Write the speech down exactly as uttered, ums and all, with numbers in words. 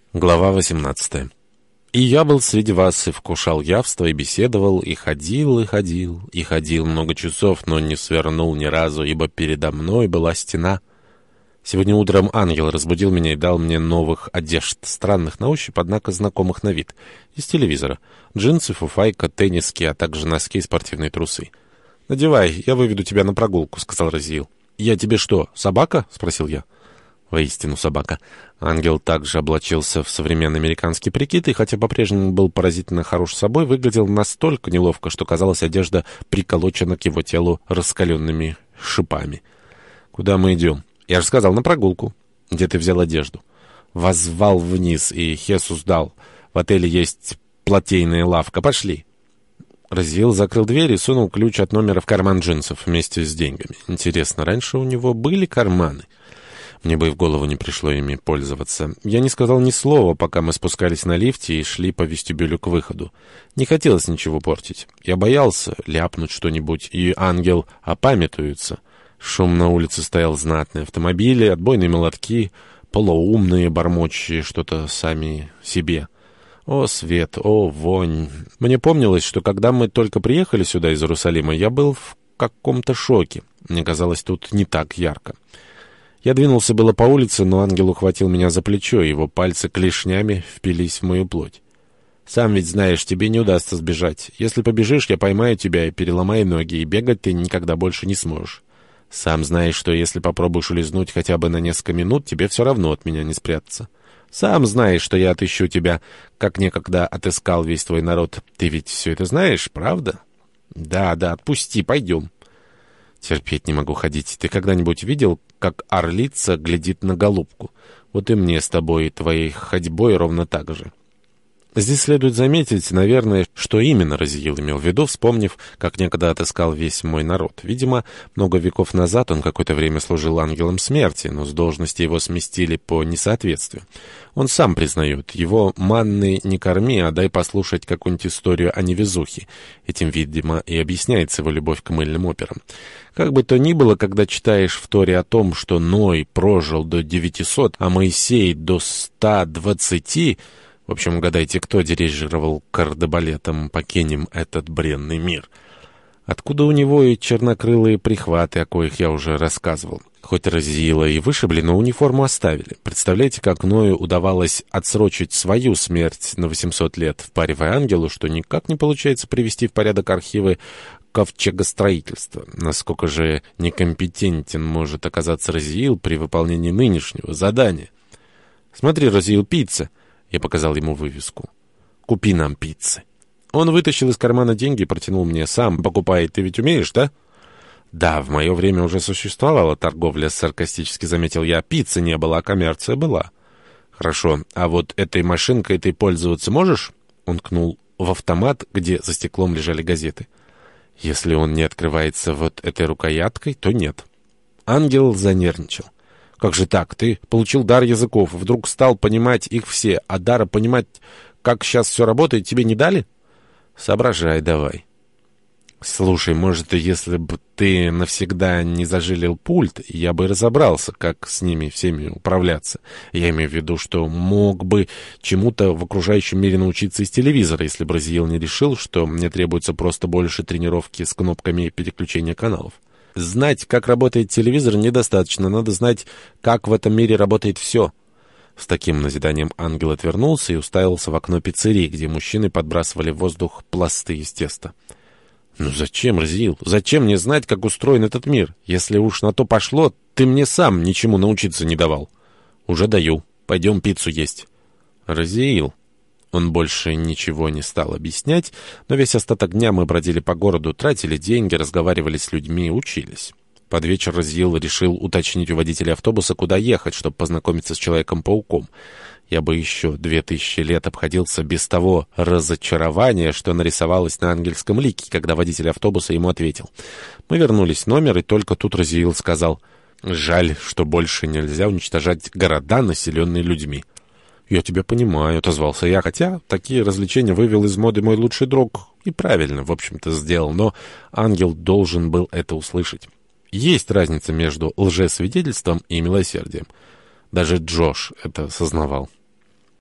Глава восемнадцатая. «И я был среди вас, и вкушал явство, и беседовал, и ходил, и ходил, и ходил много часов, но не свернул ни разу, ибо передо мной была стена. Сегодня утром ангел разбудил меня и дал мне новых одежд, странных на ощупь, однако знакомых на вид, из телевизора. Джинсы, фуфайка, тенниски, а также носки и спортивные трусы. «Надевай, я выведу тебя на прогулку», — сказал Разиил. «Я тебе что, собака?» — спросил я. Воистину собака. Ангел также облачился в современный американский прикид, и хотя по-прежнему был поразительно хорош собой, выглядел настолько неловко, что, казалось, одежда приколочена к его телу раскаленными шипами. «Куда мы идем?» «Я же сказал, на прогулку». «Где ты взял одежду?» «Воззвал вниз, и Хесус дал. В отеле есть платейная лавка. Пошли». Разиил закрыл дверь и сунул ключ от номера в карман джинсов вместе с деньгами. Интересно, раньше у него были карманы? Мне бы и в голову не пришло ими пользоваться. Я не сказал ни слова, пока мы спускались на лифте и шли по вестибюлю к выходу. Не хотелось ничего портить. Я боялся ляпнуть что-нибудь, и ангел опамятуется. Шум на улице стоял знатный. Автомобили, отбойные молотки, полоумные, бормочущие что-то сами себе. О, свет, о, вонь. Мне помнилось, что когда мы только приехали сюда из Иерусалима, я был в каком-то шоке. Мне казалось, тут не так ярко. Я двинулся было по улице, но ангел ухватил меня за плечо, и его пальцы клешнями впились в мою плоть. «Сам ведь знаешь, тебе не удастся сбежать. Если побежишь, я поймаю тебя и переломаю ноги, и бегать ты никогда больше не сможешь. Сам знаешь, что если попробуешь улизнуть хотя бы на несколько минут, тебе все равно от меня не спрятаться. Сам знаешь, что я отыщу тебя, как некогда отыскал весь твой народ. Ты ведь все это знаешь, правда?» «Да, да, отпусти, пойдем». «Терпеть не могу ходить. Ты когда-нибудь видел, как орлица глядит на голубку? Вот и мне с тобой и твоей ходьбой ровно так же». Здесь следует заметить, наверное, что именно Разиил имел в виду, вспомнив, как некогда отыскал весь мой народ. Видимо, много веков назад он какое-то время служил ангелом смерти, но с должности его сместили по несоответствию. Он сам признает, его манны не корми, а дай послушать какую-нибудь историю о невезухе. Этим, видимо, и объясняется его любовь к мыльным операм. Как бы то ни было, когда читаешь в Торе о том, что Ной прожил до девятисот, а Моисей до ста двадцати... В общем, угадайте, кто дирижировал кардебалетом по кеням этот бренный мир. Откуда у него и чернокрылые прихваты, о коих я уже рассказывал. Хоть Разиила и вышибли, но униформу оставили. Представляете, как Ною удавалось отсрочить свою смерть на восемьсот лет, впаривая ангелу, что никак не получается привести в порядок архивы ковчегостроительства. Насколько же некомпетентен может оказаться Разиил при выполнении нынешнего задания. «Смотри, Разиил, пицца!» Я показал ему вывеску. «Купи нам пиццы». Он вытащил из кармана деньги и протянул мне. «Сам покупай, ты ведь умеешь, да?» «Да, в мое время уже существовала торговля», — саркастически заметил я. «Пиццы не было, а коммерция была». «Хорошо, а вот этой машинкой ты пользоваться можешь?» Он ткнул в автомат, где за стеклом лежали газеты. «Если он не открывается вот этой рукояткой, то нет». Ангел занервничал. «Как же так? Ты получил дар языков, вдруг стал понимать их все, а дара понимать, как сейчас все работает, тебе не дали? Соображай давай». «Слушай, может, если бы ты навсегда не зажилил пульт, я бы разобрался, как с ними всеми управляться. Я имею в виду, что мог бы чему-то в окружающем мире научиться из телевизора, если бы Разиил не решил, что мне требуется просто больше тренировки с кнопками переключения каналов. Знать, как работает телевизор, недостаточно. Надо знать, как в этом мире работает все». С таким назиданием ангел отвернулся и уставился в окно пиццерии, где мужчины подбрасывали в воздух пласты из теста. «Ну зачем, Разиил? Зачем мне знать, как устроен этот мир? Если уж на то пошло, ты мне сам ничему научиться не давал». «Уже даю. Пойдем пиццу есть». «Разиил». Он больше ничего не стал объяснять, но весь остаток дня мы бродили по городу, тратили деньги, разговаривали с людьми, учились. Под вечер Разиил решил уточнить у водителя автобуса, куда ехать, чтобы познакомиться с Человеком-пауком. Я бы еще две тысячи лет обходился без того разочарования, что нарисовалось на ангельском лике, когда водитель автобуса ему ответил. Мы вернулись в номер, и только тут Разиил сказал: «Жаль, что больше нельзя уничтожать города, населенные людьми». «Я тебя понимаю», — отозвался я, хотя такие развлечения вывел из моды мой лучший друг. И правильно, в общем-то, сделал, но ангел должен был это услышать. Есть разница между лжесвидетельством и милосердием. Даже Джош это сознавал.